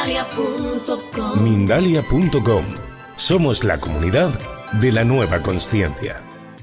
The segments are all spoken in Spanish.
Mindalia.com. Somos la comunidad de la nueva consciencia.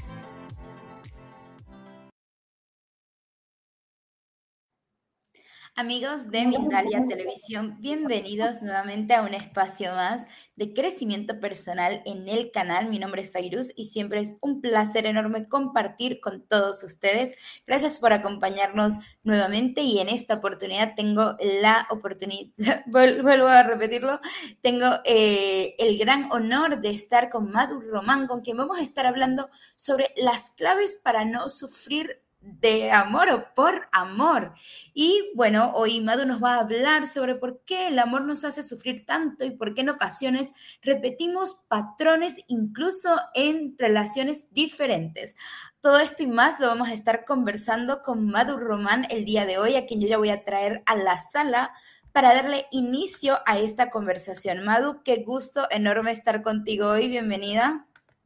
Amigos de Mindalia Televisión, bienvenidos nuevamente a un espacio más de crecimiento personal en el canal. Mi nombre es Fairuz y siempre es un placer enorme compartir con todos ustedes. Gracias por acompañarnos nuevamente y en esta oportunidad tengo la oportunidad, vuelvo a repetirlo, tengo el gran honor de estar con Madhu Román, con quien vamos a estar hablando sobre las claves para no sufrir de amor o por amor. Y bueno, hoy Madhu nos va a hablar sobre por qué el amor nos hace sufrir tanto y por qué en ocasiones repetimos patrones incluso en relaciones diferentes. Todo esto y más lo vamos a estar conversando con Madhu Román el día de hoy, a quien yo ya voy a traer a la sala para darle inicio a esta conversación. Madhu, qué gusto enorme estar contigo hoy. Bienvenida.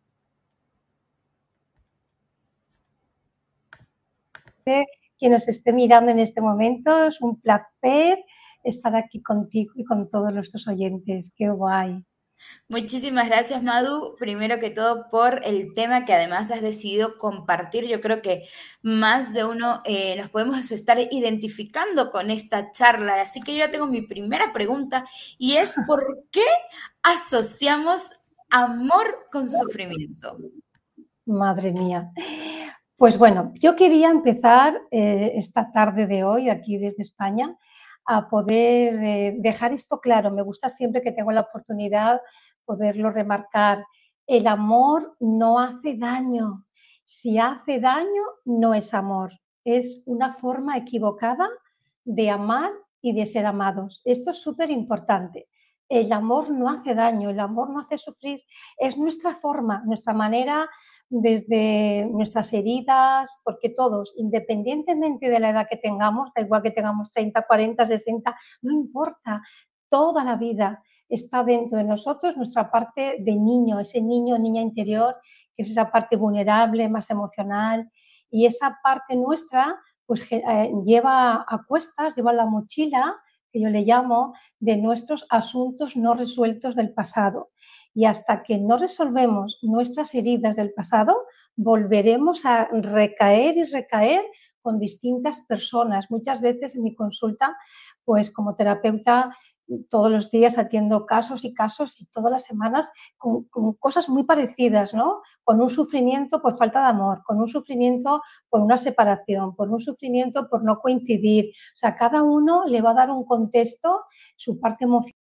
Quien nos esté mirando en este momento, es un placer estar aquí contigo y con todos nuestros oyentes. ¡Qué guay! Muchísimas gracias, Madhu, primero que todo por el tema que además has decidido compartir. Yo creo que más de uno nos podemos estar identificando con esta charla, así que yo ya tengo mi primera pregunta y es ¿por qué asociamos amor con sufrimiento? Madre mía. Pues bueno, yo quería empezar esta tarde de hoy, aquí desde España, a poder dejar esto claro. Me gusta siempre que tengo la oportunidad poderlo remarcar. El amor no hace daño. Si hace daño, no es amor. Es una forma equivocada de amar y de ser amados. Esto es súper importante. El amor no hace daño, el amor no hace sufrir. Es nuestra forma, nuestra manera desde nuestras heridas, porque todos, independientemente de la edad que tengamos, da igual que tengamos 30, 40, 60, no importa, toda la vida está dentro de nosotros nuestra parte de niño, ese niño o niña interior, que es esa parte vulnerable, más emocional, y esa parte nuestra pues lleva a cuestas, lleva la mochila, que yo le llamo, de nuestros asuntos no resueltos del pasado. Y hasta que no resolvemos nuestras heridas del pasado, volveremos a recaer y recaer con distintas personas. Muchas veces en mi consulta, pues como terapeuta, todos los días atiendo casos y casos y todas las semanas con cosas muy parecidas, ¿no? Con un sufrimiento por falta de amor, con un sufrimiento por una separación, por un sufrimiento por no coincidir. O sea, cada uno le va a dar un contexto, su parte emocional,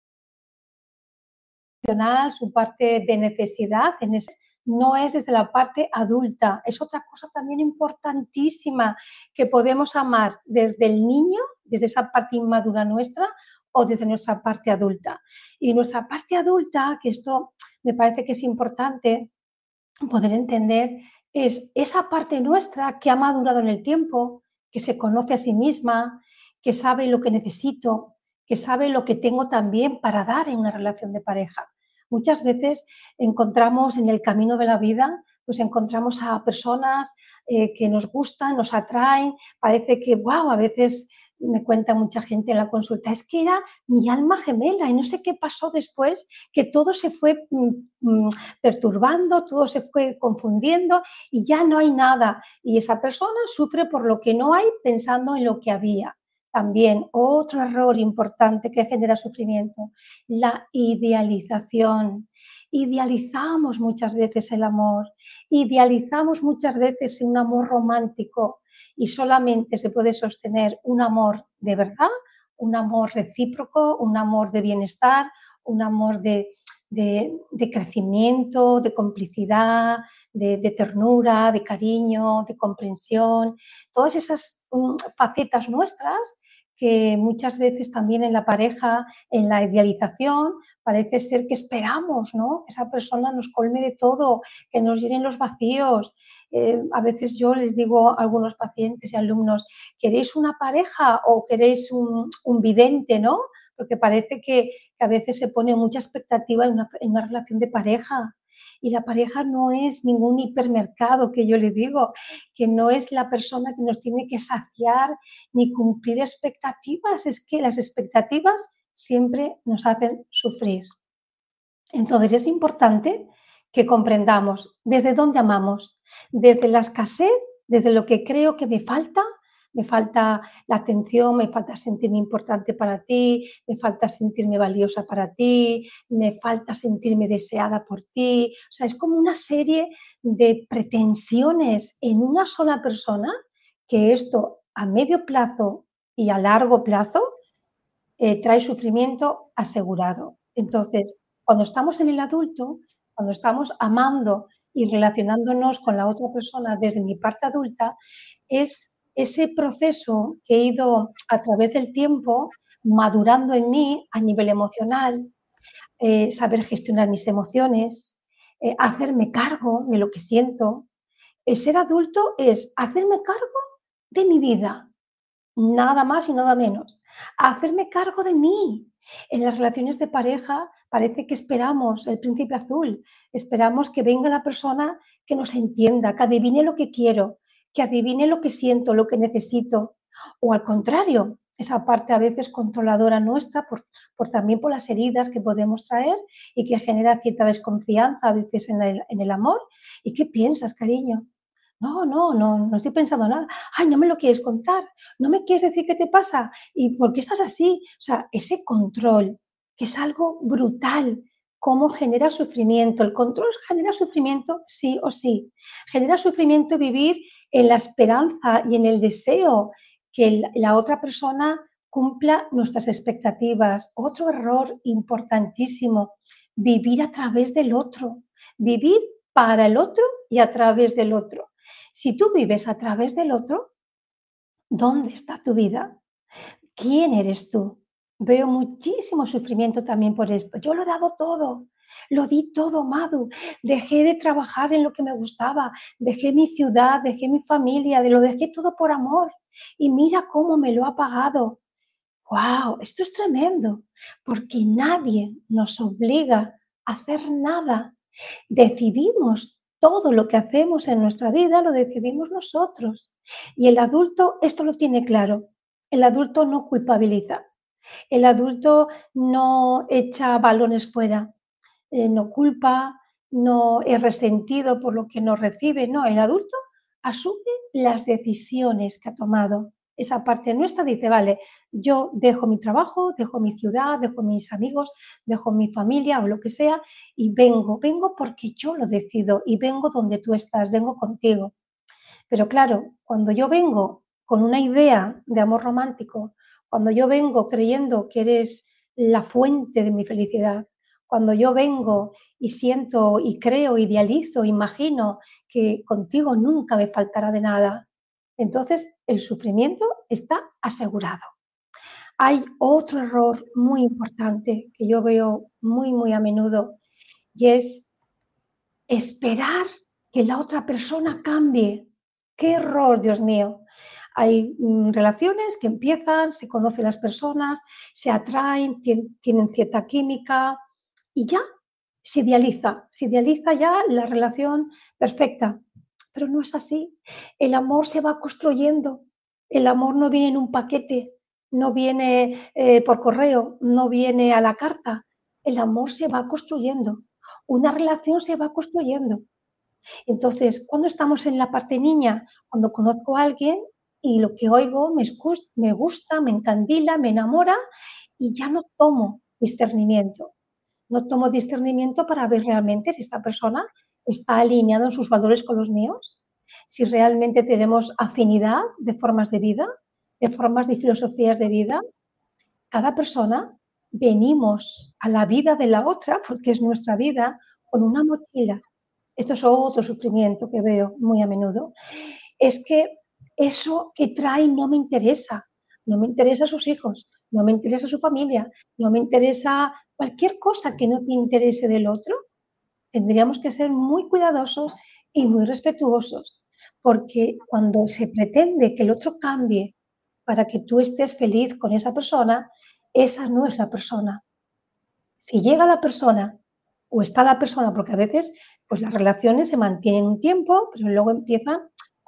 su parte de necesidad, no es desde la parte adulta. Es otra cosa también importantísima, que podemos amar desde el niño, desde esa parte inmadura nuestra, o desde nuestra parte adulta. Y nuestra parte adulta, que esto me parece que es importante poder entender, es esa parte nuestra que ha madurado en el tiempo, que se conoce a sí misma, que sabe lo que necesito, que sabe lo que tengo también para dar en una relación de pareja. Muchas veces encontramos en el camino de la vida, pues encontramos a personas que nos gustan, nos atraen, parece que, wow, a veces me cuenta mucha gente en la consulta, es que era mi alma gemela y no sé qué pasó después, que todo se fue perturbando, todo se fue confundiendo y ya no hay nada. Y esa persona sufre por lo que no hay pensando en lo que había. También otro error importante que genera sufrimiento, la idealización. Idealizamos muchas veces el amor, idealizamos muchas veces un amor romántico y solamente se puede sostener un amor de verdad, un amor recíproco, un amor de bienestar, un amor de crecimiento, de complicidad, de ternura, de cariño, de comprensión, todas esas facetas nuestras que muchas veces también en la pareja, en la idealización, parece ser que esperamos, ¿no? Que esa persona nos colme de todo, que nos llenen los vacíos. A veces yo les digo a algunos pacientes y alumnos, ¿queréis una pareja o queréis un vidente, ¿no? Porque parece que a veces se pone mucha expectativa en una relación de pareja. Y la pareja no es ningún hipermercado, que yo le digo, que no es la persona que nos tiene que saciar ni cumplir expectativas. Es que las expectativas siempre nos hacen sufrir. Entonces es importante que comprendamos desde dónde amamos, desde la escasez, desde lo que creo que me falta la atención, me falta sentirme importante para ti, me falta sentirme valiosa para ti, me falta sentirme deseada por ti. O sea, es como una serie de pretensiones en una sola persona que esto a medio plazo y a largo plazo trae sufrimiento asegurado. Entonces, cuando estamos en el adulto, cuando estamos amando y relacionándonos con la otra persona desde mi parte adulta, es ese proceso que he ido a través del tiempo madurando en mí a nivel emocional, saber gestionar mis emociones, hacerme cargo de lo que siento. El ser adulto es hacerme cargo de mi vida, nada más y nada menos. Hacerme cargo de mí. En las relaciones de pareja parece que esperamos el príncipe azul, esperamos que venga la persona que nos entienda, que adivine lo que quiero, que adivine lo que siento, lo que necesito. O al contrario, esa parte a veces controladora nuestra también por las heridas que podemos traer y que genera cierta desconfianza a veces en el amor. ¿Y qué piensas, cariño? No estoy pensando nada. Ay, no me lo quieres contar, no me quieres decir qué te pasa y por qué estás así. O sea, ese control, que es algo brutal, cómo genera sufrimiento. El control genera sufrimiento sí o sí. Genera sufrimiento vivir en la esperanza y en el deseo que la otra persona cumpla nuestras expectativas. Otro error importantísimo, vivir a través del otro, vivir para el otro y a través del otro. Si tú vives a través del otro, ¿dónde está tu vida? ¿Quién eres tú? Veo muchísimo sufrimiento también por esto. Yo lo he dado todo, lo di todo, Madu. Dejé de trabajar en lo que me gustaba, dejé mi ciudad, dejé mi familia, lo dejé todo por amor. Y mira cómo me lo ha pagado. ¡Wow! Esto es tremendo, porque nadie nos obliga a hacer nada. Decidimos todo lo que hacemos en nuestra vida, lo decidimos nosotros. Y el adulto esto lo tiene claro. El adulto no culpabiliza. El adulto no echa balones fuera. No culpa, no es resentido por lo que no recibe. No, el adulto asume las decisiones que ha tomado. Esa parte nuestra dice, vale, yo dejo mi trabajo, dejo mi ciudad, dejo mis amigos, dejo mi familia o lo que sea y vengo porque yo lo decido y vengo donde tú estás, vengo contigo. Pero claro, cuando yo vengo con una idea de amor romántico, cuando yo vengo creyendo que eres la fuente de mi felicidad, cuando yo vengo y siento y creo, idealizo, imagino que contigo nunca me faltará de nada, entonces el sufrimiento está asegurado. Hay otro error muy importante que yo veo muy a menudo y es esperar que la otra persona cambie. ¡Qué error, Dios mío! Hay relaciones que empiezan, se conocen las personas, se atraen, tienen cierta química y ya se idealiza ya la relación perfecta. Pero no es así. El amor se va construyendo. El amor no viene en un paquete, no viene por correo, no viene a la carta. El amor se va construyendo. Una relación se va construyendo. Entonces, cuando estamos en la parte niña, cuando conozco a alguien y lo que oigo me gusta, me encandila, me enamora y ya no tomo discernimiento. No tomo discernimiento para ver realmente si esta persona está alineada en sus valores con los míos, si realmente tenemos afinidad de formas de vida, de formas de filosofías de vida. Cada persona venimos a la vida de la otra, porque es nuestra vida, con una mochila. Esto es otro sufrimiento que veo muy a menudo. Es que eso que trae no me interesa. No me interesa sus hijos, no me interesa su familia, no me interesa cualquier cosa que no te interese del otro. Tendríamos que ser muy cuidadosos y muy respetuosos, porque cuando se pretende que el otro cambie para que tú estés feliz con esa persona, esa no es la persona. Si llega la persona o está la persona, porque a veces pues las relaciones se mantienen un tiempo, pero luego empiezan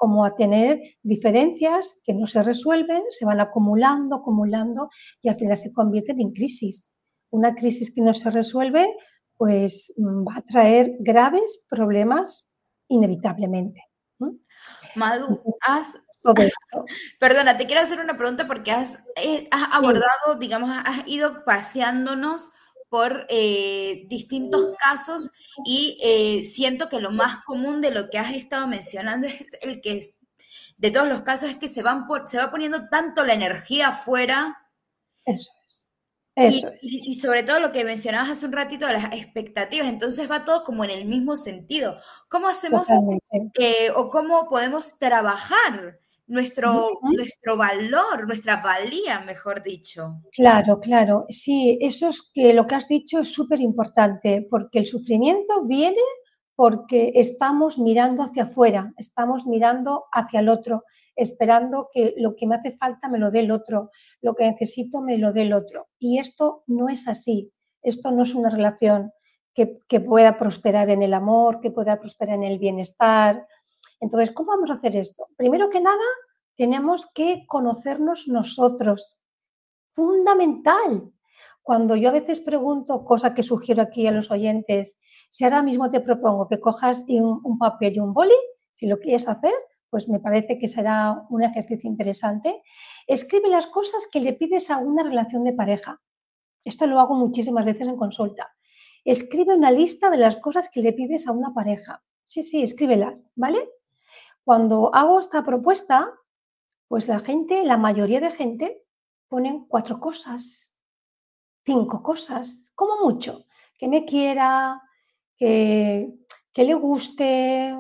como a tener diferencias que no se resuelven, se van acumulando, acumulando y al final se convierten en crisis. Una crisis que no se resuelve, pues va a traer graves problemas inevitablemente. Madu, Entonces, todo esto. perdona, te quiero hacer una pregunta porque has Sí, abordado, digamos, has ido paseándonos por distintos casos y siento que lo más común de lo que has estado mencionando es el que de todos los casos es que se va poniendo tanto la energía afuera eso es. Eso es. y sobre todo lo que mencionabas hace un ratito de las expectativas, entonces va todo como en el mismo sentido. ¿Cómo hacemos Totalmente. o cómo podemos trabajar Ujú. nuestro valor, nuestra valía, mejor dicho? Claro, claro. Sí, eso es que lo que has dicho es súper importante, porque el sufrimiento viene porque estamos mirando hacia afuera, estamos mirando hacia el otro, esperando que lo que me hace falta me lo dé el otro, lo que necesito me lo dé el otro. Y esto no es así. Esto no es una relación que pueda prosperar en el amor, que pueda prosperar en el bienestar. Entonces, ¿cómo vamos a hacer esto? Primero que nada, tenemos que conocernos nosotros. Fundamental. Cuando yo a veces pregunto, cosa que sugiero aquí a los oyentes, si ahora mismo te propongo que cojas un papel y un boli, si lo quieres hacer, pues me parece que será un ejercicio interesante. Escribe las cosas que le pides a una relación de pareja. Esto lo hago muchísimas veces en consulta. Escribe una lista de las cosas que le pides a una pareja. Sí, sí, escríbelas, ¿vale? Cuando hago esta propuesta, pues la gente, la mayoría de gente, ponen 4 cosas, 5 cosas, como mucho. Que me quiera, que, que le guste,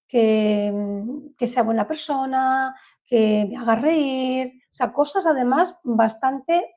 que sea buena persona, que me haga reír. O sea, cosas además bastante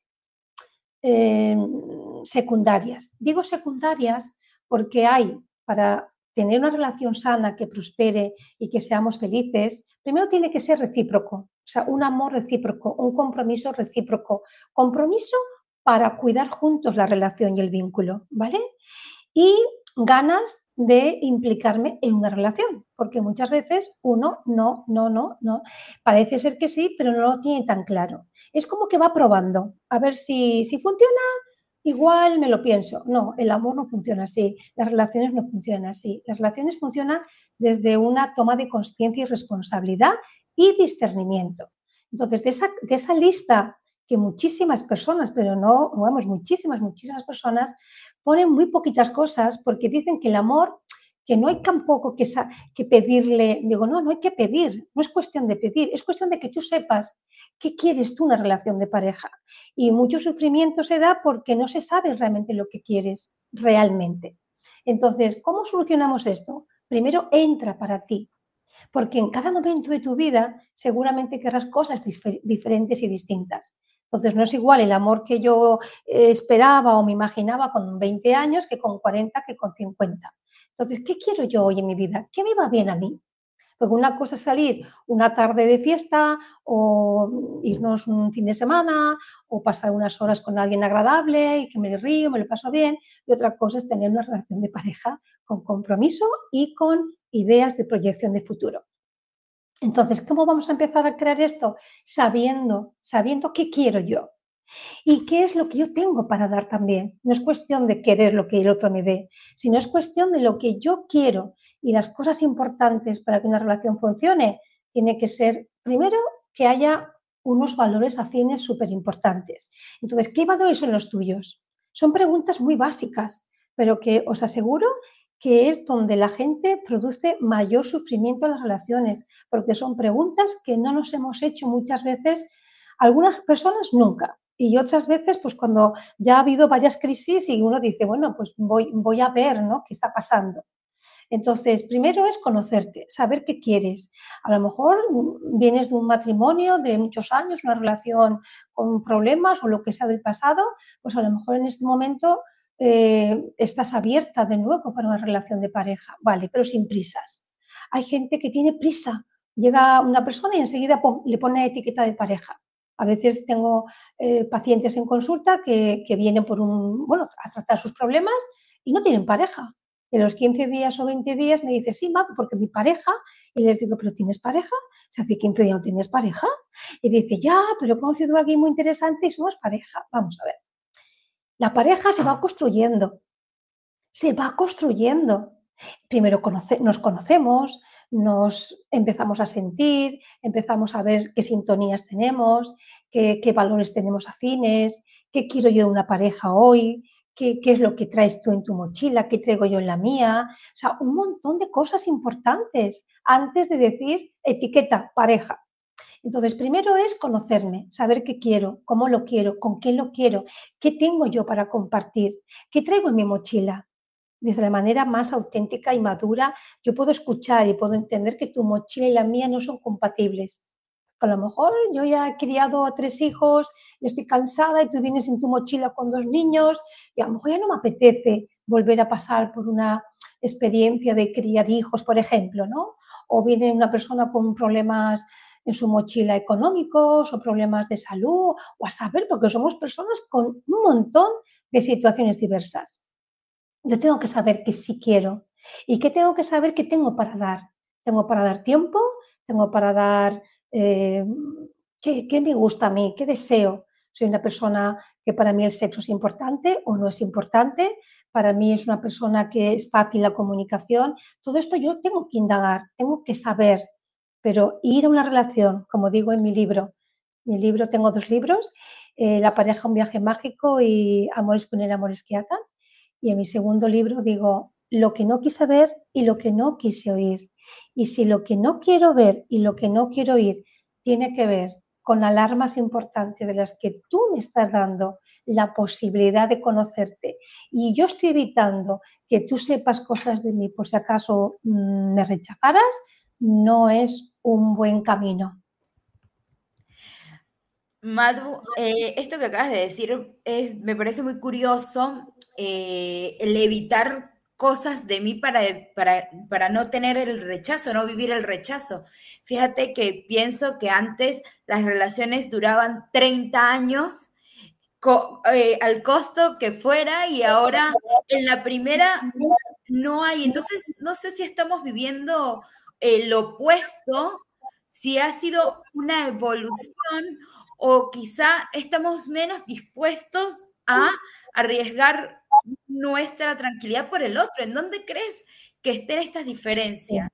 eh, secundarias. Digo secundarias porque hay, para tener una relación sana, que prospere y que seamos felices, primero tiene que ser recíproco, o sea, un amor recíproco, un compromiso recíproco, compromiso para cuidar juntos la relación y el vínculo, ¿vale? Y ganas de implicarme en una relación, porque muchas veces uno no, parece ser que sí, pero no lo tiene tan claro. Es como que va probando, a ver si funciona, igual me lo pienso. No, el amor no funciona así, las relaciones no funcionan así. Las relaciones funcionan desde una toma de conciencia y responsabilidad y discernimiento. Entonces, de esa lista que muchísimas personas, pero no, vamos, muchísimas personas, ponen muy poquitas cosas porque dicen que el amor, que no hay tampoco que pedirle, digo, no hay que pedir, no es cuestión de pedir, es cuestión de que tú sepas qué quieres tú en una relación de pareja. Y mucho sufrimiento se da porque no se sabe realmente lo que quieres realmente. Entonces, ¿cómo solucionamos esto? Primero, entra para ti, porque en cada momento de tu vida seguramente querrás cosas diferentes y distintas. Entonces, no es igual el amor que yo esperaba o me imaginaba con 20 años que con 40, que con 50. Entonces, ¿qué quiero yo hoy en mi vida? ¿Qué me va bien a mí? Porque una cosa es salir una tarde de fiesta o irnos un fin de semana o pasar unas horas con alguien agradable y que me río, me lo paso bien. Y otra cosa es tener una relación de pareja con compromiso y con ideas de proyección de futuro. Entonces, ¿cómo vamos a empezar a crear esto? Sabiendo qué quiero yo y qué es lo que yo tengo para dar también. No es cuestión de querer lo que el otro me dé, sino es cuestión de lo que yo quiero. Y las cosas importantes para que una relación funcione tiene que ser, primero, que haya unos valores afines súper importantes. Entonces, ¿qué valores son los tuyos? Son preguntas muy básicas, pero que os aseguro que es donde la gente produce mayor sufrimiento en las relaciones, porque son preguntas que no nos hemos hecho muchas veces, algunas personas nunca, y otras veces, pues cuando ya ha habido varias crisis y uno dice, bueno, pues voy a ver, ¿no?, qué está pasando. Entonces, primero es conocerte, saber qué quieres. A lo mejor vienes de un matrimonio de muchos años, una relación con problemas o lo que sea del pasado, pues a lo mejor en este momento estás abierta de nuevo para una relación de pareja, vale, pero sin prisas. Hay gente que tiene prisa, llega una persona y enseguida le pone etiqueta de pareja. A veces tengo pacientes en consulta que vienen a tratar sus problemas y no tienen pareja. De los 15 días o 20 días me dice, sí, Mac, porque mi pareja, y les digo, ¿pero tienes pareja? si hace 15 días no tienes pareja. Y dice, ya, pero he conocido a alguien muy interesante y somos pareja. Vamos a ver. La pareja se va construyendo. Se va construyendo. Primero nos conocemos, nos empezamos a sentir, empezamos a ver qué sintonías tenemos, qué valores tenemos afines, qué quiero yo de una pareja hoy, qué es lo que traes tú en tu mochila, qué traigo yo en la mía. O sea, un montón de cosas importantes antes de decir etiqueta, pareja. Entonces, primero es conocerme, saber qué quiero, cómo lo quiero, con quién lo quiero, qué tengo yo para compartir, qué traigo en mi mochila. Desde la manera más auténtica y madura, yo puedo escuchar y puedo entender que tu mochila y la mía no son compatibles. A lo mejor yo ya he criado a 3 hijos, y estoy cansada y tú vienes en tu mochila con 2 niños y a lo mejor ya no me apetece volver a pasar por una experiencia de criar hijos, por ejemplo, ¿no? O viene una persona con problemas en su mochila económicos o problemas de salud, o a saber, porque somos personas con un montón de situaciones diversas. Yo tengo que saber qué sí quiero y qué tengo que saber qué tengo para dar. Tengo para dar tiempo, tengo para dar eh, qué me gusta a mí, qué deseo. Soy una persona que para mí el sexo es importante o no es importante. Para mí es una persona que es fácil la comunicación. Todo esto yo tengo que indagar, tengo que saber. Pero ir a una relación, como digo en mi libro tengo 2 libros, La pareja, un viaje mágico y Amores que unen, amores que atan. Y en mi segundo libro digo lo que no quise ver y lo que no quise oír. Y si lo que no quiero ver y lo que no quiero oír tiene que ver con alarmas importantes de las que tú me estás dando la posibilidad de conocerte y yo estoy evitando que tú sepas cosas de mí por si acaso me rechazaras, no es un buen camino. Madu, esto que acabas de decir me parece muy curioso, el evitar cosas de mí para no tener el rechazo, no vivir el rechazo. Fíjate que pienso que antes las relaciones duraban 30 años al costo que fuera y ahora en la primera no hay. Entonces, no sé si estamos viviendo lo opuesto, si ha sido una evolución o quizá estamos menos dispuestos a arriesgar nuestra tranquilidad por el otro. ¿En dónde crees que estén estas diferencias?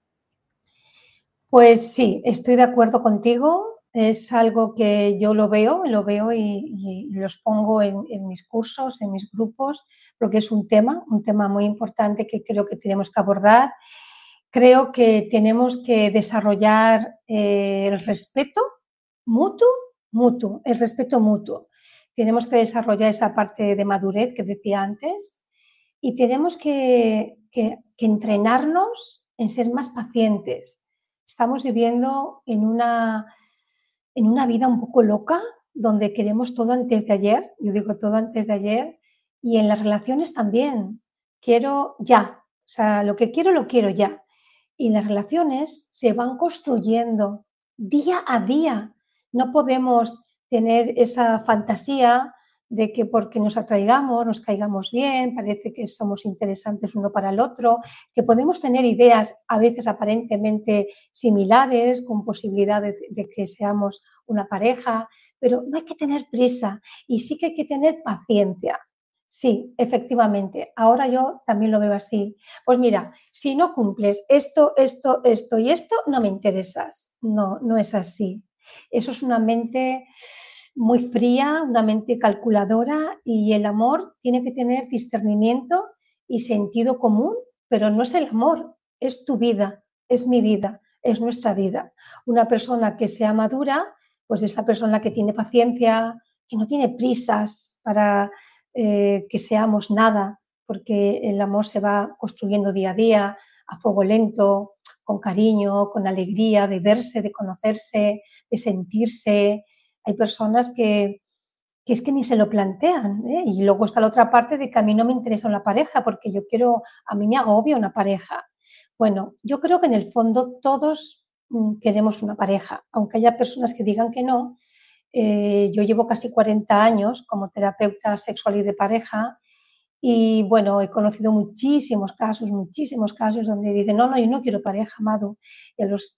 Pues sí, estoy de acuerdo contigo. Es algo que yo lo veo y los pongo en mis cursos, en mis grupos, porque es un tema muy importante que creo que tenemos que abordar. Creo que tenemos que desarrollar el respeto mutuo, el respeto mutuo. Tenemos que desarrollar esa parte de madurez que decía antes y tenemos que entrenarnos en ser más pacientes. Estamos viviendo en una vida un poco loca, donde queremos todo antes de ayer, yo digo todo antes de ayer, y en las relaciones también. Quiero ya, o sea, lo que quiero lo quiero ya. Y las relaciones se van construyendo día a día. No podemos tener esa fantasía de que porque nos atraigamos, nos caigamos bien, parece que somos interesantes uno para el otro, que podemos tener ideas a veces aparentemente similares, con posibilidades de que seamos una pareja, pero no hay que tener prisa y sí que hay que tener paciencia. Sí, efectivamente. Ahora yo también lo veo así. Pues mira, si no cumples esto, esto y esto, no me interesas. No, no es así. Eso es una mente muy fría, una mente calculadora y el amor tiene que tener discernimiento y sentido común, pero no es el amor, es tu vida, es mi vida, es nuestra vida. Una persona que sea madura, pues es la persona que tiene paciencia, que no tiene prisas para que seamos nada, porque el amor se va construyendo día a día, a fuego lento, con cariño, con alegría, de verse, de conocerse, de sentirse. Hay personas que es que ni se lo plantean, ¿eh? Y luego está la otra parte de que a mí no me interesa una pareja porque yo quiero, a mí me agobia una pareja. Bueno, yo creo que en el fondo todos queremos una pareja, aunque haya personas que digan que no. Yo llevo casi 40 años como terapeuta sexual y de pareja y bueno, he conocido muchísimos casos donde dicen, no, no, yo no quiero pareja, Madu. Y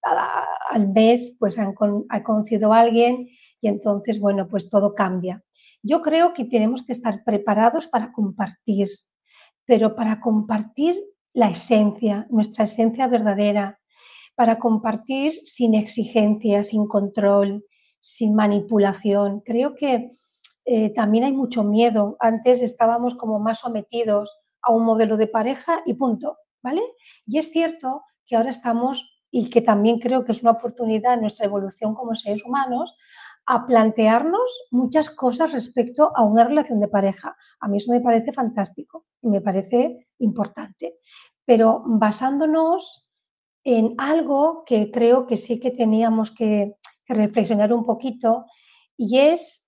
al mes pues ha conocido a alguien y entonces, bueno, pues todo cambia. Yo creo que tenemos que estar preparados para compartir, pero para compartir la esencia, nuestra esencia verdadera, para compartir sin exigencia, sin control, sin manipulación. Creo que también hay mucho miedo. Antes estábamos como más sometidos a un modelo de pareja y punto, ¿vale? Y es cierto que ahora estamos, y que también creo que es una oportunidad en nuestra evolución como seres humanos, a plantearnos muchas cosas respecto a una relación de pareja. A mí eso me parece fantástico y me parece importante, pero basándonos en algo que creo que sí que teníamos que reflexionar un poquito, y es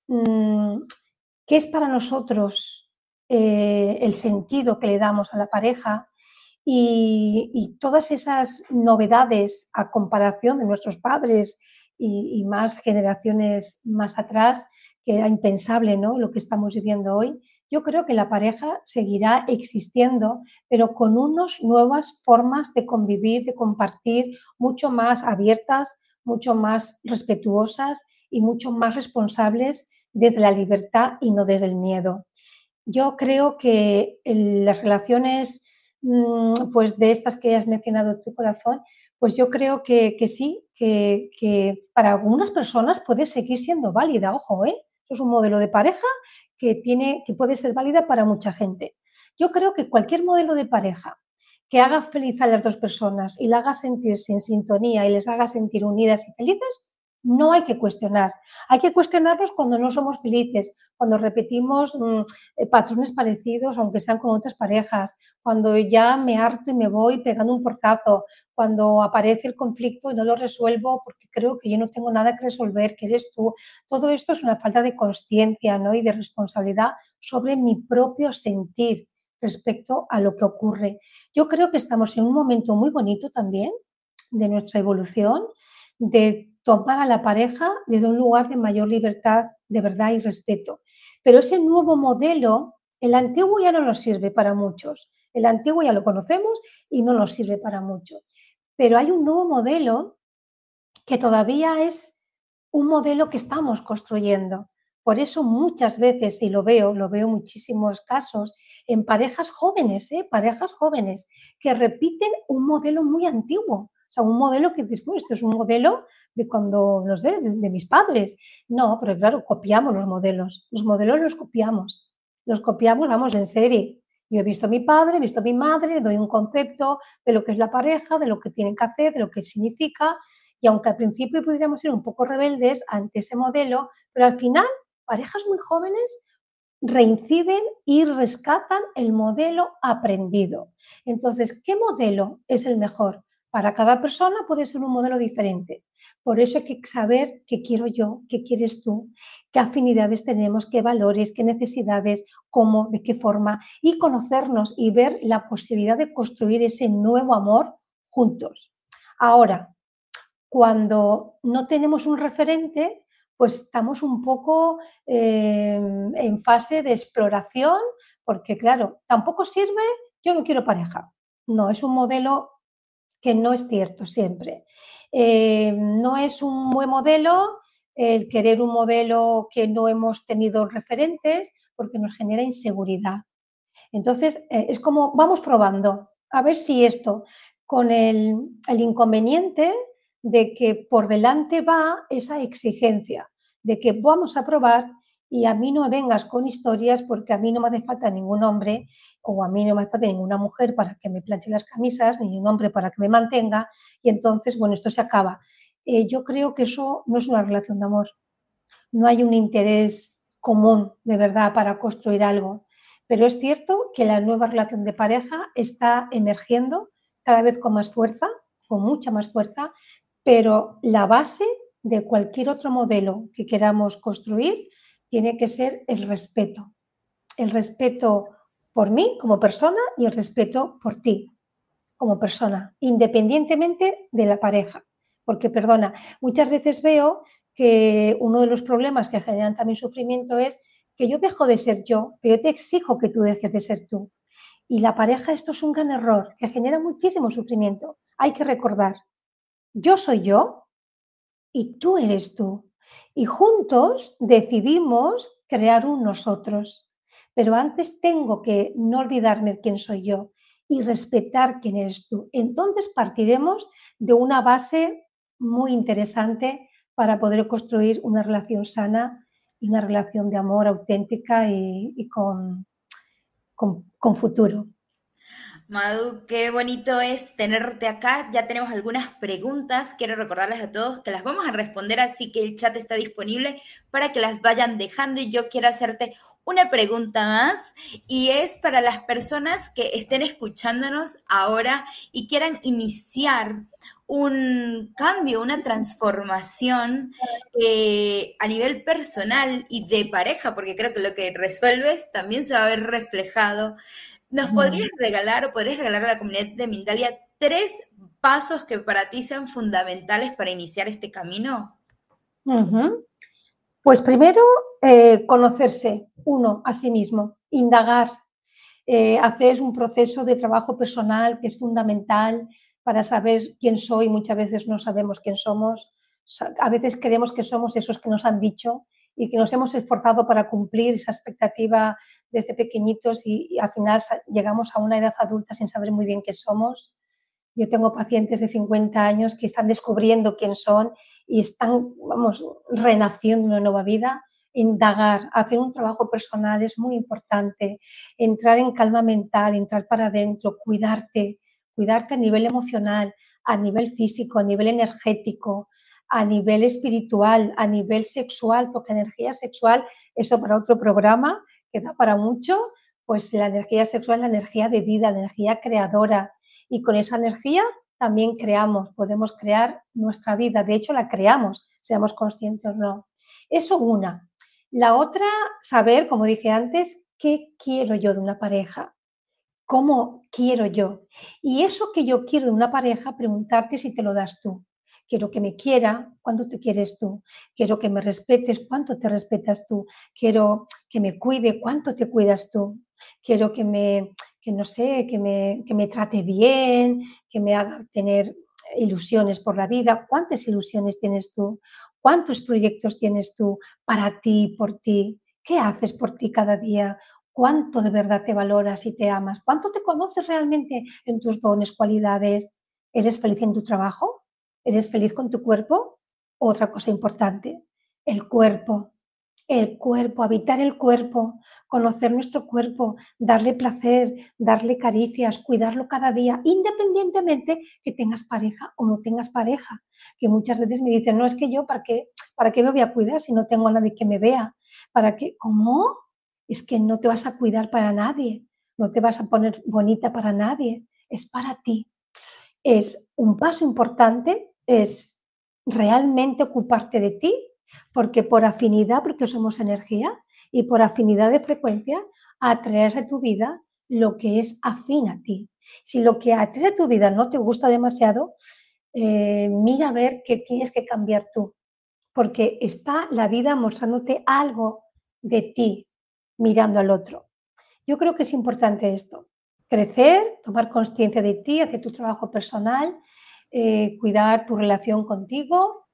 qué es para nosotros el sentido que le damos a la pareja y todas esas novedades a comparación de nuestros padres y más generaciones más atrás, que era impensable, ¿no?, lo que estamos viviendo hoy. Yo creo que la pareja seguirá existiendo, pero con unas nuevas formas de convivir, de compartir, mucho más abiertas, mucho más respetuosas y mucho más responsables desde la libertad y no desde el miedo. Yo creo que las relaciones pues de estas que has mencionado tu corazón, pues yo creo que sí, que para algunas personas puede seguir siendo válida, ojo, ¿eh? Eso es un modelo de pareja que puede ser válida para mucha gente. Yo creo que cualquier modelo de pareja que haga feliz a las dos personas y la haga sentirse en sintonía y les haga sentir unidas y felices, no hay que cuestionar. Hay que cuestionarlos cuando no somos felices, cuando repetimos patrones parecidos, aunque sean con otras parejas, cuando ya me harto y me voy pegando un portazo, cuando aparece el conflicto y no lo resuelvo porque creo que yo no tengo nada que resolver, que eres tú. Todo esto es una falta de consciencia, ¿no?, y de responsabilidad sobre mi propio sentir respecto a lo que ocurre. Yo creo que estamos en un momento muy bonito también de nuestra evolución, de tomar a la pareja desde un lugar de mayor libertad, de verdad y respeto. Pero ese nuevo modelo, el antiguo ya no nos sirve para muchos. El antiguo ya lo conocemos y no nos sirve para muchos. Pero hay un nuevo modelo que todavía es un modelo que estamos construyendo. Por eso muchas veces, y lo veo en muchísimos casos, en parejas jóvenes, parejas jóvenes, que repiten un modelo muy antiguo. O sea, un modelo que dices, esto es un modelo de cuando, no sé, de mis padres. No, pero claro, copiamos los modelos los copiamos, vamos, en serie. Yo he visto a mi padre, he visto a mi madre, doy un concepto de lo que es la pareja, de lo que tienen que hacer, de lo que significa, y aunque al principio pudiéramos ser un poco rebeldes ante ese modelo, pero al final, parejas muy jóvenes reinciden y rescatan el modelo aprendido. Entonces, ¿qué modelo es el mejor? Para cada persona puede ser un modelo diferente. Por eso hay que saber qué quiero yo, qué quieres tú, qué afinidades tenemos, qué valores, qué necesidades, cómo, de qué forma, y conocernos y ver la posibilidad de construir ese nuevo amor juntos. Ahora, cuando no tenemos un referente, pues estamos un poco en fase de exploración, porque claro, tampoco sirve, yo no quiero pareja. No, es un modelo que no es cierto siempre. No es un buen modelo el querer un modelo que no hemos tenido referentes, porque nos genera inseguridad. Entonces, es como vamos probando, a ver si esto, con el inconveniente de que por delante va esa exigencia, de que vamos a probar y a mí no me vengas con historias porque a mí no me hace falta ningún hombre o a mí no me hace falta ninguna mujer para que me planche las camisas, ni un hombre para que me mantenga y entonces, bueno, esto se acaba. Yo creo que eso no es una relación de amor. No hay un interés común de verdad para construir algo. Pero es cierto que la nueva relación de pareja está emergiendo cada vez con más fuerza, con mucha más fuerza, pero la base de cualquier otro modelo que queramos construir tiene que ser el respeto por mí como persona y el respeto por ti como persona, independientemente de la pareja. Porque, perdona, muchas veces veo que uno de los problemas que generan también sufrimiento es que yo dejo de ser yo, pero yo te exijo que tú dejes de ser tú. Y la pareja, esto es un gran error que genera muchísimo sufrimiento. Hay que recordar, yo soy yo y tú eres tú. Y juntos decidimos crear un nosotros. Pero antes tengo que no olvidarme de quién soy yo y respetar quién eres tú. Entonces partiremos de una base muy interesante para poder construir una relación sana y una relación de amor auténtica y con futuro. Madu, qué bonito es tenerte acá. Ya tenemos algunas preguntas. Quiero recordarles a todos que las vamos a responder, así que el chat está disponible para que las vayan dejando. Y yo quiero hacerte una pregunta más, y es para las personas que estén escuchándonos ahora y quieran iniciar un cambio, una transformación a nivel personal y de pareja, porque creo que lo que resuelves también se va a ver reflejado. ¿Nos podrías regalar o podrías regalar a la comunidad de Mindalia 3 pasos que para ti sean fundamentales para iniciar este camino? Pues primero, conocerse uno a sí mismo, indagar, hacer un proceso de trabajo personal que es fundamental para saber quién soy. Muchas veces no sabemos quién somos. A veces creemos que somos esos que nos han dicho y que nos hemos esforzado para cumplir esa expectativa desde pequeñitos y al final llegamos a una edad adulta sin saber muy bien qué somos. Yo tengo pacientes de 50 años que están descubriendo quién son y están, vamos, renaciendo una nueva vida. Indagar, hacer un trabajo personal es muy importante. Entrar en calma mental, entrar para adentro, cuidarte a nivel emocional, a nivel físico, a nivel energético, a nivel espiritual, a nivel sexual, porque la energía sexual, eso para otro programa que da para mucho, pues la energía sexual es la energía de vida, la energía creadora. Y con esa energía también podemos crear nuestra vida. De hecho, la creamos, seamos conscientes o no. Eso una. La otra, saber, como dije antes, qué quiero yo de una pareja, cómo quiero yo. Y eso que yo quiero de una pareja, preguntarte si te lo das tú. Quiero que me quiera, ¿cuánto te quieres tú? Quiero que me respetes, ¿cuánto te respetas tú? Quiero que me cuide, ¿cuánto te cuidas tú? Quiero que no sé, que me trate bien, que me haga tener ilusiones por la vida. ¿Cuántas ilusiones tienes tú? ¿Cuántos proyectos tienes tú para ti, por ti? ¿Qué haces por ti cada día? ¿Cuánto de verdad te valoras y te amas? ¿Cuánto te conoces realmente en tus dones, cualidades? ¿Eres feliz en tu trabajo? ¿Eres feliz con tu cuerpo? Otra cosa importante, el cuerpo. El cuerpo, habitar el cuerpo, conocer nuestro cuerpo, darle placer, darle caricias, cuidarlo cada día, independientemente que tengas pareja o no tengas pareja. Que muchas veces me dicen, no, es que yo, para qué me voy a cuidar si no tengo a nadie que me vea? ¿Para qué? ¿Cómo? Es que no te vas a cuidar para nadie, no te vas a poner bonita para nadie, es para ti. Es un paso importante, es realmente ocuparte de ti, porque por afinidad, porque somos energía, y por afinidad de frecuencia, atraes a tu vida lo que es afín a ti. Si lo que atrae a tu vida no te gusta demasiado, mira a ver qué tienes que cambiar tú, porque está la vida mostrándote algo de ti mirando al otro. Yo creo que es importante esto, crecer, tomar conciencia de ti, hacer tu trabajo personal, cuidar tu relación contigo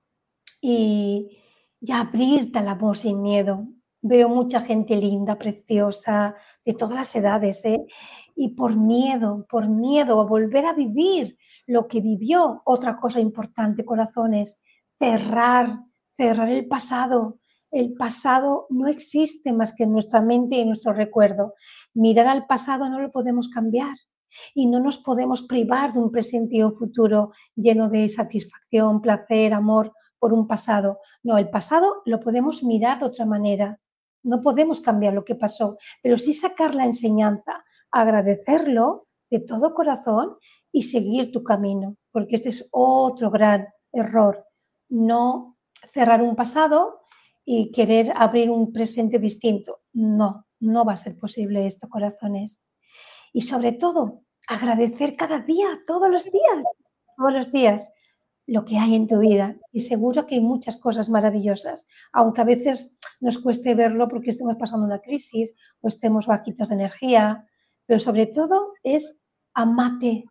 y abrirte al amor sin miedo. Veo mucha gente linda, preciosa, de todas las edades, ¿eh? Y por miedo a volver a vivir lo que vivió. Otra cosa importante, corazones, cerrar el pasado. El pasado no existe más que en nuestra mente y en nuestro recuerdo. Mirar al pasado no lo podemos cambiar y no nos podemos privar de un presente y un futuro lleno de satisfacción, placer, amor por un pasado. No, el pasado lo podemos mirar de otra manera. No podemos cambiar lo que pasó, pero sí sacar la enseñanza, agradecerlo de todo corazón y seguir tu camino, porque este es otro gran error. No cerrar un pasado y querer abrir un presente distinto. No, no va a ser posible esto, corazones. Y sobre todo, agradecer cada día, todos los días, lo que hay en tu vida. Y seguro que hay muchas cosas maravillosas, aunque a veces nos cueste verlo porque estemos pasando una crisis o estemos bajitos de energía, pero sobre todo es amate,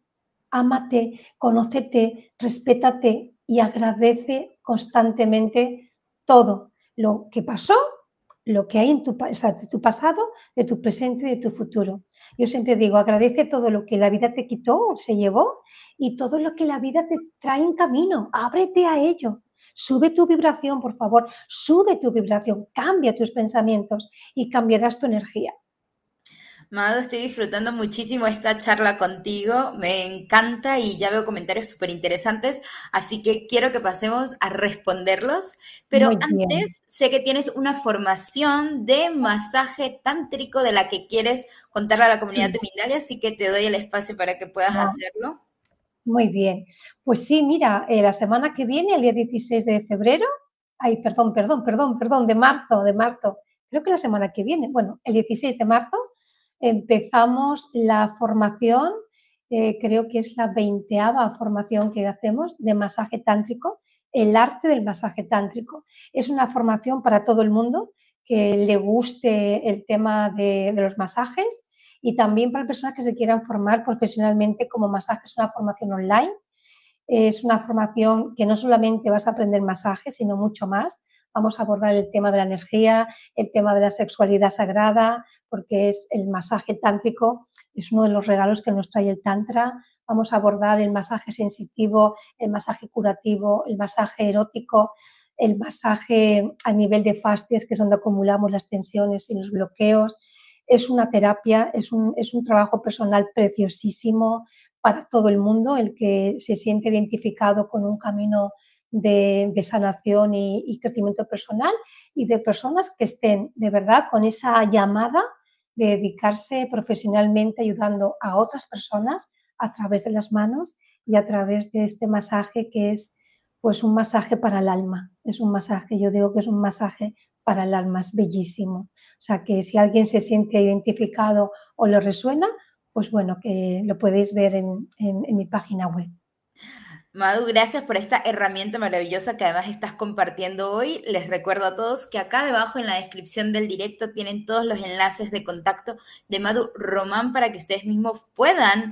ámate, conócete, respétate y agradece constantemente todo lo que pasó, lo que hay en tu pasado, de tu presente y de tu futuro. Yo siempre digo, agradece todo lo que la vida te quitó o se llevó y todo lo que la vida te trae en camino. Ábrete a ello. Sube tu vibración, por favor. Sube tu vibración. Cambia tus pensamientos y cambiarás tu energía. Mado, estoy disfrutando muchísimo esta charla contigo, me encanta y ya veo comentarios súper interesantes, así que quiero que pasemos a responderlos, pero Muy bien. antes sé que tienes una formación de masaje tántrico de la que quieres contarle a la comunidad de Mindalia, así que te doy el espacio para que puedas hacerlo. Muy bien. Pues sí, mira, la semana que viene, el día 16 de febrero, de marzo, creo que la semana que viene, bueno, el 16 de marzo empezamos la formación, creo que es la 20ª formación que hacemos de masaje tántrico, el arte del masaje tántrico. Es una formación para todo el mundo que le guste el tema de los masajes y también para personas que se quieran formar profesionalmente como masaje. Es una formación online, es una formación que no solamente vas a aprender masaje, sino mucho más. Vamos a abordar el tema de la energía, el tema de la sexualidad sagrada, porque es el masaje tántrico, es uno de los regalos que nos trae el tantra. Vamos a abordar el masaje sensitivo, el masaje curativo, el masaje erótico, el masaje a nivel de fascias, que es donde acumulamos las tensiones y los bloqueos. Es una terapia, es un trabajo personal preciosísimo para todo el mundo, el que se siente identificado con un camino de sanación y crecimiento personal, y de personas que estén de verdad con esa llamada de dedicarse profesionalmente ayudando a otras personas a través de las manos y a través de este masaje que es pues un masaje para el alma. Es un masaje, yo digo que es un masaje para el alma, es bellísimo. O sea que si alguien se siente identificado o le resuena, pues bueno, que lo podéis ver en mi página web. Madu, gracias por esta herramienta maravillosa que además estás compartiendo hoy. Les recuerdo a todos que acá debajo en la descripción del directo tienen todos los enlaces de contacto de Madu Román para que ustedes mismos puedan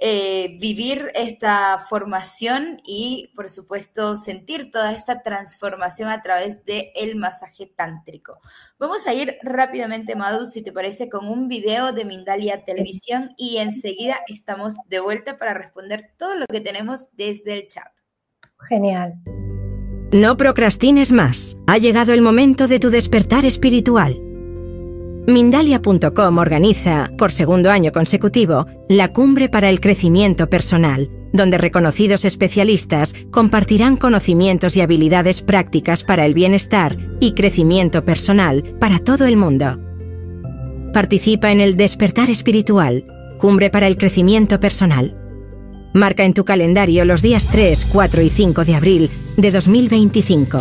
vivir esta formación y, por supuesto, sentir toda esta transformación a través del masaje tántrico. Vamos a ir rápidamente, Madu, si te parece, con un video de Mindalia Televisión y enseguida estamos de vuelta para responder todo lo que tenemos desde el chat. Genial. No procrastines más. Ha llegado el momento de tu despertar espiritual. Mindalia.com organiza, por segundo año consecutivo, la Cumbre para el Crecimiento Personal, donde reconocidos especialistas compartirán conocimientos y habilidades prácticas para el bienestar y crecimiento personal para todo el mundo. Participa en el Despertar Espiritual, Cumbre para el Crecimiento Personal. Marca en tu calendario los días 3, 4 y 5 de abril de 2025.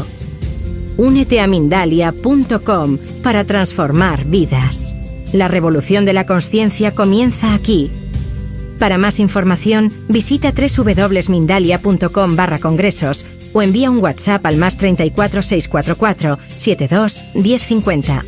Únete a Mindalia.com para transformar vidas. La revolución de la consciencia comienza aquí. Para más información, visita www.mindalia.com/congresos o envía un WhatsApp al +34 644 72 1050.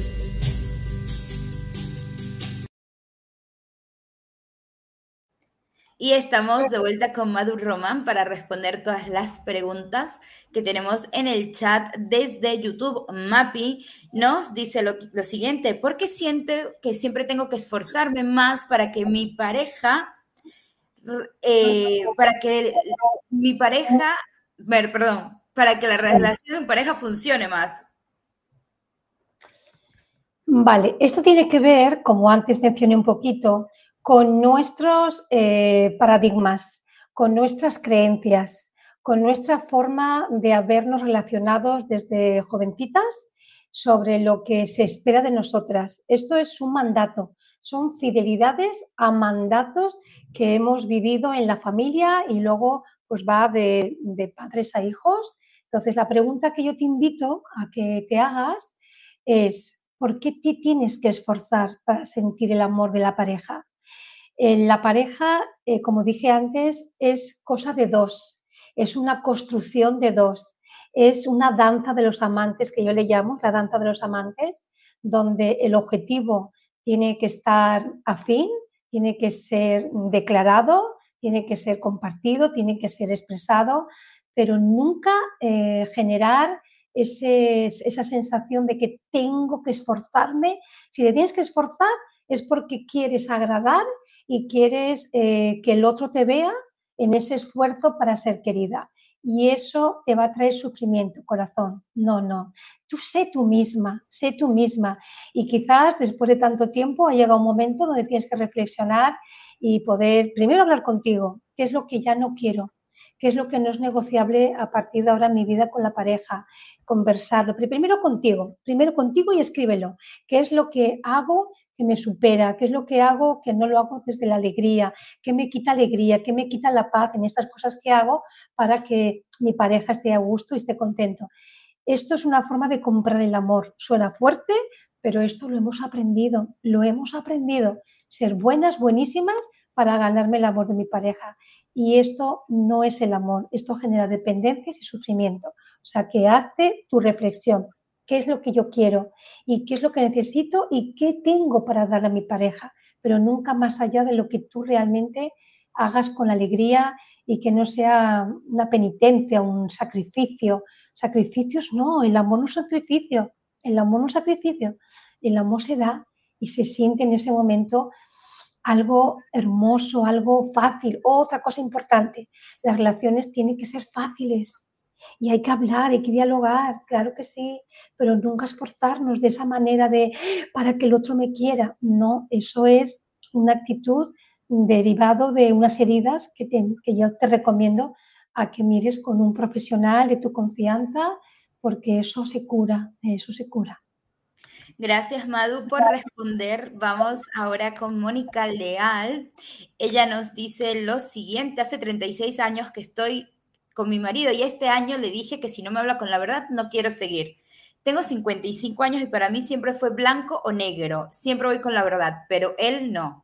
Y estamos de vuelta con Madu Román para responder todas las preguntas que tenemos en el chat desde YouTube. Mapi nos dice lo siguiente: ¿por qué siento que siempre tengo que esforzarme más para que mi pareja, para que la relación de pareja funcione más? Vale, esto tiene que ver, como antes mencioné un poquito, con nuestros paradigmas, con nuestras creencias, con nuestra forma de habernos relacionados desde jovencitas sobre lo que se espera de nosotras. Esto es un mandato, son fidelidades a mandatos que hemos vivido en la familia y luego pues va de padres a hijos. Entonces, la pregunta que yo te invito a que te hagas es: ¿por qué te tienes que esforzar para sentir el amor de la pareja? La pareja, como dije antes, es cosa de dos, es una construcción de dos, es una danza de los amantes, que yo le llamo la danza de los amantes, donde el objetivo tiene que estar afín, tiene que ser declarado, tiene que ser compartido, tiene que ser expresado, pero nunca generar esa sensación de que tengo que esforzarme. Si te tienes que esforzar es porque quieres agradar y quieres que el otro te vea en ese esfuerzo para ser querida. Y eso te va a traer sufrimiento, corazón. No, no. Tú sé tú misma. Y quizás después de tanto tiempo ha llegado un momento donde tienes que reflexionar y poder primero hablar contigo. ¿Qué es lo que ya no quiero? ¿Qué es lo que no es negociable a partir de ahora en mi vida con la pareja? Conversarlo. Pero primero contigo y escríbelo. ¿Qué es lo que hago que me supera? ¿Qué es lo que hago que no lo hago desde la alegría? ¿Qué me quita alegría? ¿Qué me quita la paz en estas cosas que hago para que mi pareja esté a gusto y esté contento? Esto es una forma de comprar el amor. Suena fuerte, pero esto lo hemos aprendido. Ser buenas, buenísimas para ganarme el amor de mi pareja. Y esto no es el amor, esto genera dependencias y sufrimiento. O sea, que hazte tu reflexión. ¿Qué es lo que yo quiero? ¿Y qué es lo que necesito? ¿Y qué tengo para darle a mi pareja? Pero nunca más allá de lo que tú realmente hagas con alegría y que no sea una penitencia, un sacrificio. Sacrificios no, el amor no es sacrificio. El amor se da y se siente en ese momento algo hermoso, algo fácil. Otra cosa importante, las relaciones tienen que ser fáciles y hay que hablar, hay que dialogar, claro que sí, pero nunca esforzarnos de esa manera de para que el otro me quiera. No, eso es una actitud derivado de unas heridas que yo te recomiendo a que mires con un profesional de tu confianza, porque eso se cura, eso se cura. Gracias, Madu, por responder. Vamos ahora con Mónica Leal. Ella nos dice lo siguiente: hace 36 años que estoy con mi marido y este año le dije que si no me habla con la verdad, no quiero seguir. Tengo 55 años y para mí siempre fue blanco o negro. Siempre voy con la verdad, pero él no.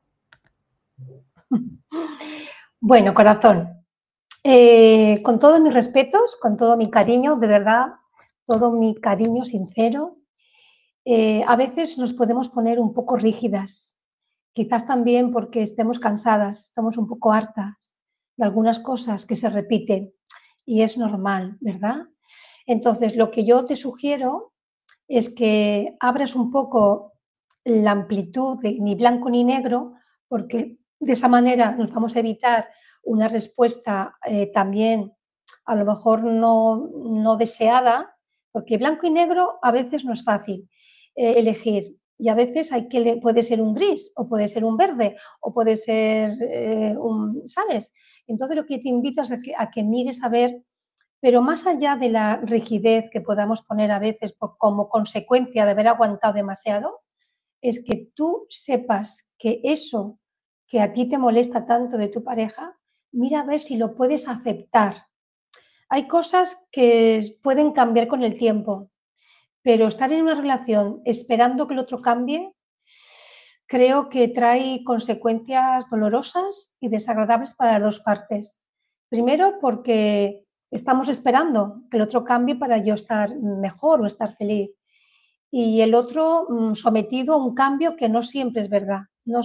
Bueno, corazón, con todos mis respetos, con todo mi cariño, de verdad, todo mi cariño sincero, a veces nos podemos poner un poco rígidas, quizás también porque estemos cansadas, estamos un poco hartas de algunas cosas que se repiten y es normal, ¿verdad? Entonces, lo que yo te sugiero es que abras un poco la amplitud de ni blanco ni negro, porque de esa manera nos vamos a evitar una respuesta también a lo mejor no deseada, porque blanco y negro a veces no es fácil elegir y a veces puede ser un gris o puede ser un verde o puede ser ¿sabes? Entonces lo que te invito es a que mires a ver, pero más allá de la rigidez que podamos poner a veces como consecuencia de haber aguantado demasiado, es que tú sepas que eso que a ti te molesta tanto de tu pareja, mira a ver si lo puedes aceptar. Hay cosas que pueden cambiar con el tiempo, pero estar en una relación esperando que el otro cambie, creo que trae consecuencias dolorosas y desagradables para las dos partes. Primero, porque estamos esperando que el otro cambie para yo estar mejor o estar feliz. Y el otro sometido a un cambio que no siempre es verdad,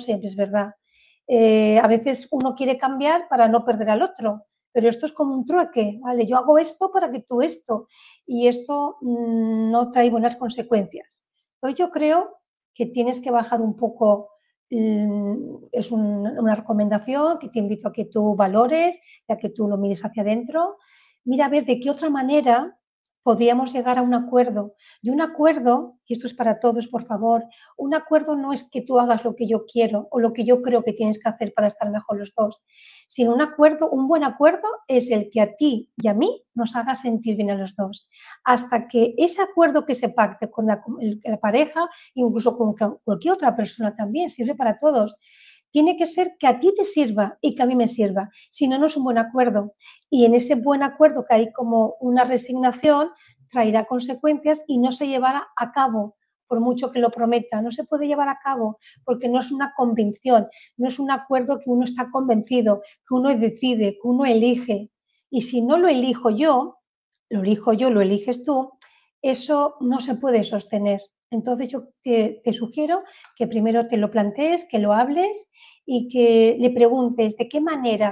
a veces uno quiere cambiar para no perder al otro, pero esto es como un trueque, ¿vale? Yo hago esto para que tú esto, y esto no trae buenas consecuencias. Entonces yo creo que tienes que bajar un poco, es una recomendación que te invito a que tú valores, a que tú lo mires hacia adentro, mira a ver de qué otra manera podríamos llegar a un acuerdo. Y un acuerdo, y esto es para todos, por favor, un acuerdo no es que tú hagas lo que yo quiero o lo que yo creo que tienes que hacer para estar mejor los dos, sino un buen acuerdo es el que a ti y a mí nos haga sentir bien a los dos. Hasta que ese acuerdo que se pacte con la pareja, incluso con cualquier otra persona también, sirve para todos. Tiene que ser que a ti te sirva y que a mí me sirva, si no, no es un buen acuerdo. Y en ese buen acuerdo que hay como una resignación, traerá consecuencias y no se llevará a cabo, por mucho que lo prometa. No se puede llevar a cabo porque no es una convicción, no es un acuerdo que uno está convencido, que uno decide, que uno elige. Y si no lo elijo yo, lo eliges tú, eso no se puede sostener. Entonces yo te sugiero que primero te lo plantees, que lo hables y que le preguntes de qué manera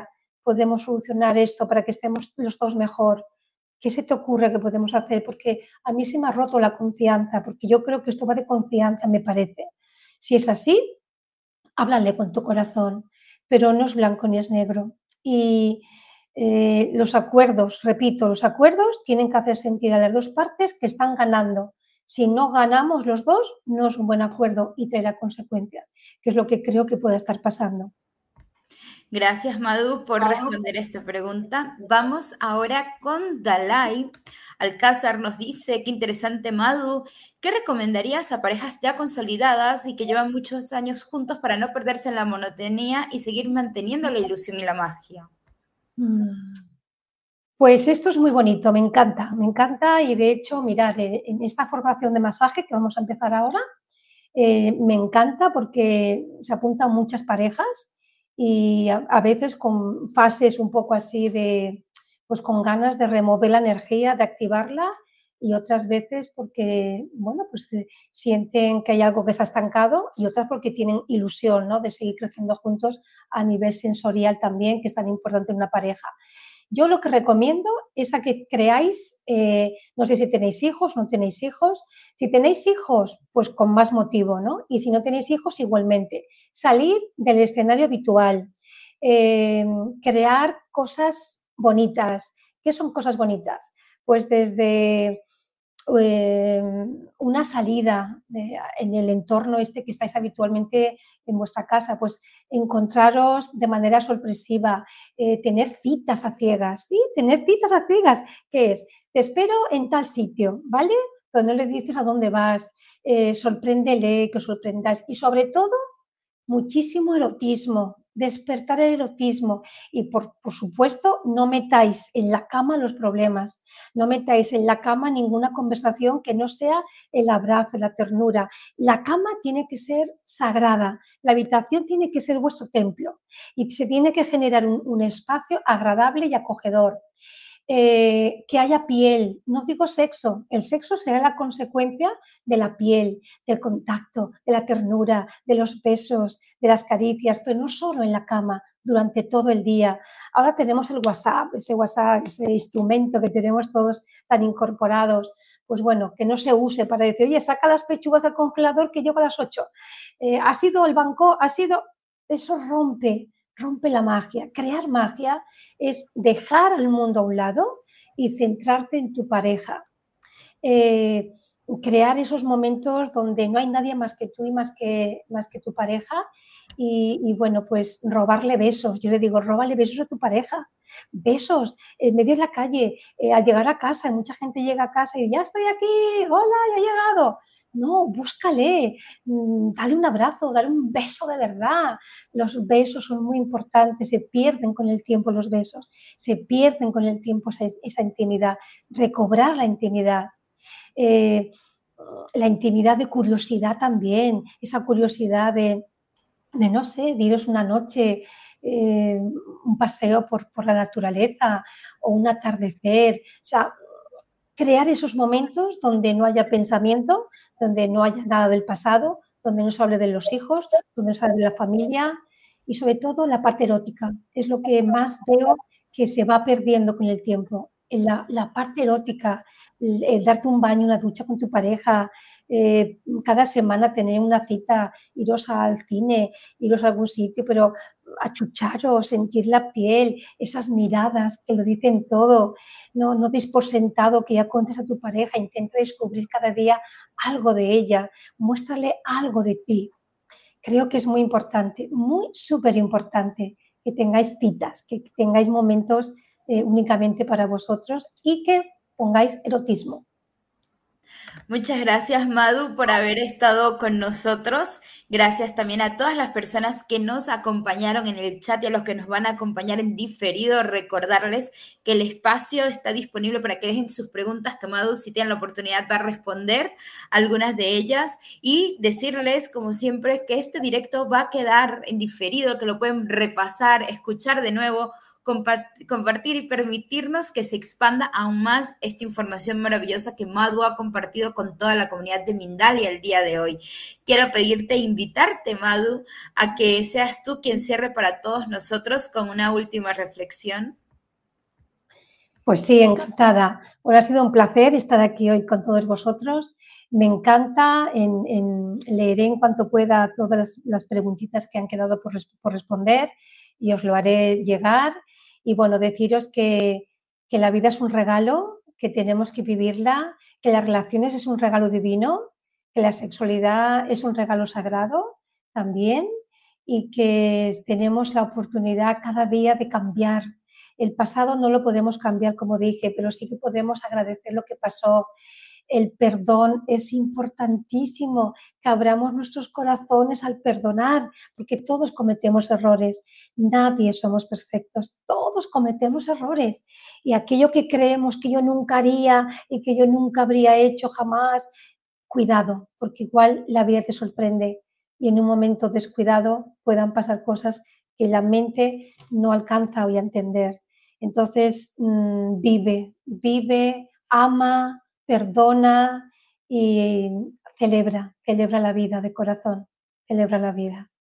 podemos solucionar esto para que estemos los dos mejor? ¿Qué se te ocurre que podemos hacer? Porque a mí se me ha roto la confianza, porque yo creo que esto va de confianza, me parece. Si es así, háblale con tu corazón, pero no es blanco ni es negro. Y los acuerdos, repito, los acuerdos tienen que hacer sentir a las dos partes que están ganando. Si no ganamos los dos, no es un buen acuerdo y traerá consecuencias, que es lo que creo que puede estar pasando. Gracias, Madu, por responder esta pregunta. Vamos ahora con Dalai. Alcázar nos dice, qué interesante, Madu. ¿Qué recomendarías a parejas ya consolidadas y que llevan muchos años juntos para no perderse en la monotonía y seguir manteniendo la ilusión y la magia? Pues esto es muy bonito, me encanta y de hecho, mirad, en esta formación de masaje que vamos a empezar ahora, me encanta porque se apuntan muchas parejas y a veces con fases un poco así de, pues con ganas de remover la energía, de activarla y otras veces porque, bueno, pues sienten que hay algo que se ha estancado y otras porque tienen ilusión, ¿no?, de seguir creciendo juntos a nivel sensorial también, que es tan importante en una pareja. Yo lo que recomiendo es a que creáis, no sé si tenéis hijos, no tenéis hijos. Si tenéis hijos, pues con más motivo, ¿no? Y si no tenéis hijos, igualmente. Salir del escenario habitual, crear cosas bonitas. ¿Qué son cosas bonitas? Pues desde una salida en el entorno este que estáis habitualmente en vuestra casa, pues encontraros de manera sorpresiva, tener citas a ciegas, ¿sí? Tener citas a ciegas, ¿qué es? Te espero en tal sitio, ¿vale? Pero no le dices a dónde vas, sorpréndele, que os sorprendáis y sobre todo muchísimo erotismo, despertar el erotismo y por supuesto no metáis en la cama los problemas, no metáis en la cama ninguna conversación que no sea el abrazo, la ternura. La cama tiene que ser sagrada, la habitación tiene que ser vuestro templo y se tiene que generar un espacio agradable y acogedor. Que haya piel, no digo sexo, el sexo será la consecuencia de la piel, del contacto, de la ternura, de los besos, de las caricias, pero no solo en la cama, durante todo el día. Ahora tenemos el WhatsApp, ese instrumento que tenemos todos tan incorporados, pues bueno, que no se use para decir, oye, saca las pechugas del congelador que llego a las 8. Ha sido el banco, eso rompe la magia. Crear magia es dejar al mundo a un lado y centrarte en tu pareja. Crear esos momentos donde no hay nadie más que tú y más que tu pareja y bueno, pues robarle besos. Yo le digo, róbale besos a tu pareja. Besos en medio de la calle, al llegar a casa, mucha gente llega a casa y ya estoy aquí, hola, ya he llegado. No, búscale, dale un abrazo, dale un beso de verdad. Los besos son muy importantes, se pierden con el tiempo los besos, se pierden con el tiempo esa intimidad, recobrar la intimidad. La intimidad de curiosidad también, esa curiosidad de no sé, de iros una noche, un paseo por la naturaleza o un atardecer, o sea, crear esos momentos donde no haya pensamiento, donde no haya nada del pasado, donde no se hable de los hijos, donde no se hable de la familia y sobre todo la parte erótica. Es lo que más veo que se va perdiendo con el tiempo. La parte erótica, el darte un baño, una ducha con tu pareja, cada semana tener una cita, iros al cine, iros a algún sitio, pero achucharos, sentir la piel, esas miradas que lo dicen todo. No des por sentado que ya conoces a tu pareja, intenta descubrir cada día algo de ella, muéstrale algo de ti. Creo que es muy importante, muy súper importante que tengáis citas, que tengáis momentos únicamente para vosotros y que pongáis erotismo. Muchas gracias, Madu, por haber estado con nosotros. Gracias también a todas las personas que nos acompañaron en el chat y a los que nos van a acompañar en diferido. Recordarles que el espacio está disponible para que dejen sus preguntas, que Madu, si tienen la oportunidad, va a responder algunas de ellas. Y decirles, como siempre, que este directo va a quedar en diferido, que lo pueden repasar, escuchar de nuevo, compartir y permitirnos que se expanda aún más esta información maravillosa que Madhu ha compartido con toda la comunidad de Mindalia el día de hoy. Quiero pedirte e invitarte, Madhu, a que seas tú quien cierre para todos nosotros con una última reflexión. Pues sí, encantada. Bueno, ha sido un placer estar aquí hoy con todos vosotros. Me encanta, leeré en cuanto pueda todas las preguntitas que han quedado por responder y os lo haré llegar. Y bueno, deciros que la vida es un regalo, que tenemos que vivirla, que las relaciones es un regalo divino, que la sexualidad es un regalo sagrado también y que tenemos la oportunidad cada día de cambiar. El pasado no lo podemos cambiar, como dije, pero sí que podemos agradecer lo que pasó. El perdón es importantísimo, que abramos nuestros corazones al perdonar, porque todos cometemos errores, nadie somos perfectos, todos cometemos errores. Y aquello que creemos que yo nunca haría y que yo nunca habría hecho jamás, cuidado, porque igual la vida te sorprende y en un momento descuidado puedan pasar cosas que la mente no alcanza hoy a entender. Entonces, vive, ama, perdona y celebra la vida de corazón, celebra la vida.